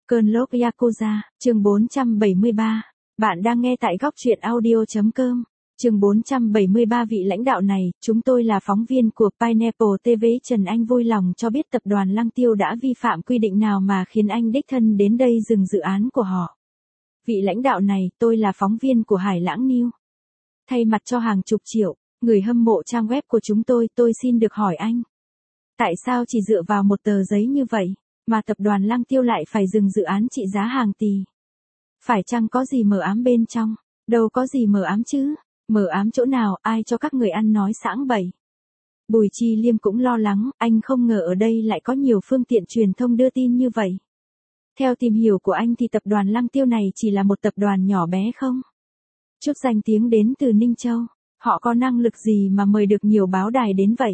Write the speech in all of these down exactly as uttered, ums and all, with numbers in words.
Cơn lốc Yakuza, chương bốn trăm bảy mươi ba. Bạn đang nghe tại góc truyện audio chấm com. Chương bốn trăm bảy mươi ba. Vị lãnh đạo này, chúng tôi là phóng viên của Pineapple ti vi. Trần Anh vui lòng cho biết tập đoàn Lăng Tiêu đã vi phạm quy định nào mà khiến anh đích thân đến đây dừng dự án của họ. Vị lãnh đạo này, tôi là phóng viên của Hải Lãng News. Thay mặt cho hàng chục triệu người hâm mộ trang web của chúng tôi, tôi xin được hỏi anh. Tại sao chỉ dựa vào một tờ giấy như vậy, mà tập đoàn Lăng Tiêu lại phải dừng dự án trị giá hàng tỷ? Phải chăng có gì mờ ám bên trong? Đâu có gì mờ ám chứ. Mờ ám chỗ nào, ai cho các người ăn nói sảng bậy? Bùi Chi Liêm cũng lo lắng, anh không ngờ ở đây lại có nhiều phương tiện truyền thông đưa tin như vậy. Theo tìm hiểu của anh thì tập đoàn Lăng Tiêu này chỉ là một tập đoàn nhỏ bé không? Chút danh tiếng đến từ Ninh Châu, họ có năng lực gì mà mời được nhiều báo đài đến vậy?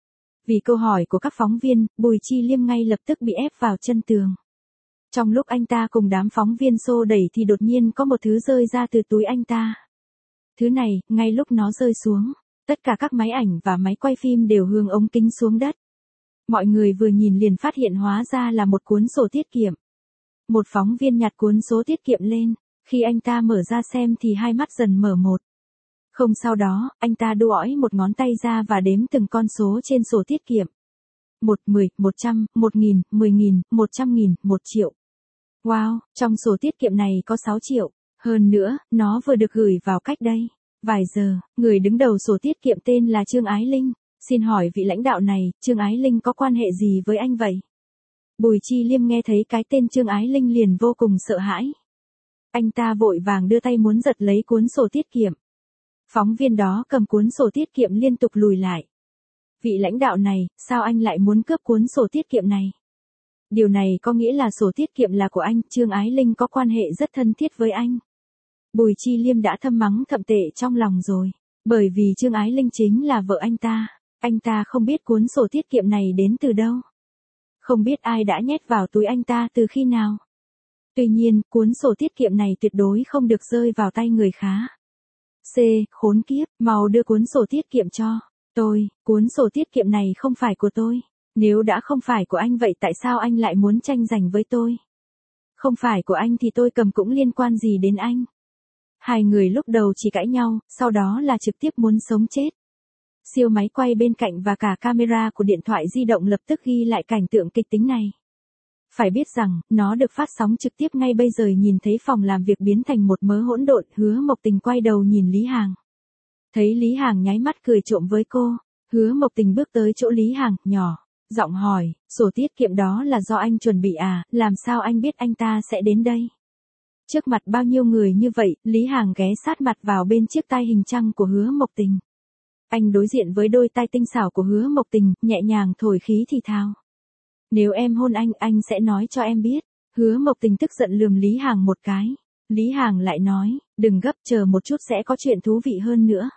Vì câu hỏi của các phóng viên, Bùi Chi Liêm ngay lập tức bị ép vào chân tường. Trong lúc anh ta cùng đám phóng viên xô đẩy thì đột nhiên có một thứ rơi ra từ túi anh ta. Thứ này, ngay lúc nó rơi xuống, tất cả các máy ảnh và máy quay phim đều hướng ống kính xuống đất. Mọi người vừa nhìn liền phát hiện hóa ra là một cuốn sổ tiết kiệm. Một phóng viên nhặt cuốn số tiết kiệm lên, khi anh ta mở ra xem thì hai mắt dần mở một. Không sau đó, anh ta duỗi một ngón tay ra và đếm từng con số trên sổ tiết kiệm. Một, mười, một trăm, một nghìn, mười nghìn, một trăm nghìn, một triệu. Wow, trong sổ tiết kiệm này có sáu triệu. Hơn nữa, nó vừa được gửi vào cách đây vài giờ. Người đứng đầu sổ tiết kiệm tên là Trương Ái Linh. Xin hỏi vị lãnh đạo này, Trương Ái Linh có quan hệ gì với anh vậy? Bùi Chi Liêm nghe thấy cái tên Trương Ái Linh liền vô cùng sợ hãi. Anh ta vội vàng đưa tay muốn giật lấy cuốn sổ tiết kiệm. Phóng viên đó cầm cuốn sổ tiết kiệm liên tục lùi lại. Vị lãnh đạo này, sao anh lại muốn cướp cuốn sổ tiết kiệm này? Điều này có nghĩa là sổ tiết kiệm là của anh, Trương Ái Linh có quan hệ rất thân thiết với anh. Bùi Chi Liêm đã thầm mắng thậm tệ trong lòng rồi, bởi vì Trương Ái Linh chính là vợ anh ta, anh ta không biết cuốn sổ tiết kiệm này đến từ đâu. Không biết ai đã nhét vào túi anh ta từ khi nào. Tuy nhiên, cuốn sổ tiết kiệm này tuyệt đối không được rơi vào tay người khác. C, khốn kiếp, mau đưa cuốn sổ tiết kiệm cho tôi, cuốn sổ tiết kiệm này không phải của tôi. Nếu đã không phải của anh vậy tại sao anh lại muốn tranh giành với tôi? Không phải của anh thì tôi cầm cũng liên quan gì đến anh? Hai người lúc đầu chỉ cãi nhau, sau đó là trực tiếp muốn sống chết. Siêu máy quay bên cạnh và cả camera của điện thoại di động lập tức ghi lại cảnh tượng kịch tính này. Phải biết rằng, nó được phát sóng trực tiếp ngay bây giờ. Nhìn thấy phòng làm việc biến thành một mớ hỗn độn, Hứa Mộc Tình quay đầu nhìn Lý Hàng. Thấy Lý Hàng nháy mắt cười trộm với cô, Hứa Mộc Tình bước tới chỗ Lý Hàng, nhỏ giọng hỏi, sổ tiết kiệm đó là do anh chuẩn bị à, làm sao anh biết anh ta sẽ đến đây? Trước mặt bao nhiêu người như vậy, Lý Hàng ghé sát mặt vào bên chiếc tai hình trăng của Hứa Mộc Tình. Anh đối diện với đôi tai tinh xảo của Hứa Mộc Tình, nhẹ nhàng thổi khí thì thào. Nếu em hôn anh, anh sẽ nói cho em biết. Hứa Mộc Tình tức giận lườm Lý Hàng một cái. Lý Hàng lại nói, đừng gấp, chờ một chút sẽ có chuyện thú vị hơn nữa.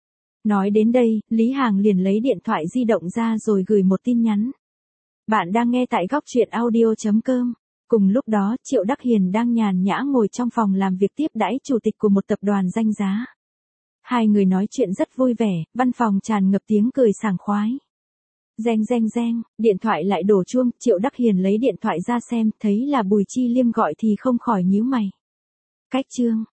Nói đến đây, Lý Hàng liền lấy điện thoại di động ra rồi gửi một tin nhắn. Bạn đang nghe tại góc truyện audio chấm com. Cùng lúc đó, Triệu Đắc Hiền đang nhàn nhã ngồi trong phòng làm việc tiếp đãi chủ tịch của một tập đoàn danh giá. Hai người nói chuyện rất vui vẻ, văn phòng tràn ngập tiếng cười sảng khoái. Reng reng reng, điện thoại lại đổ chuông, Triệu Đắc Hiền lấy điện thoại ra xem, thấy là Bùi Chi Liêm gọi thì không khỏi nhíu mày. Cách chương,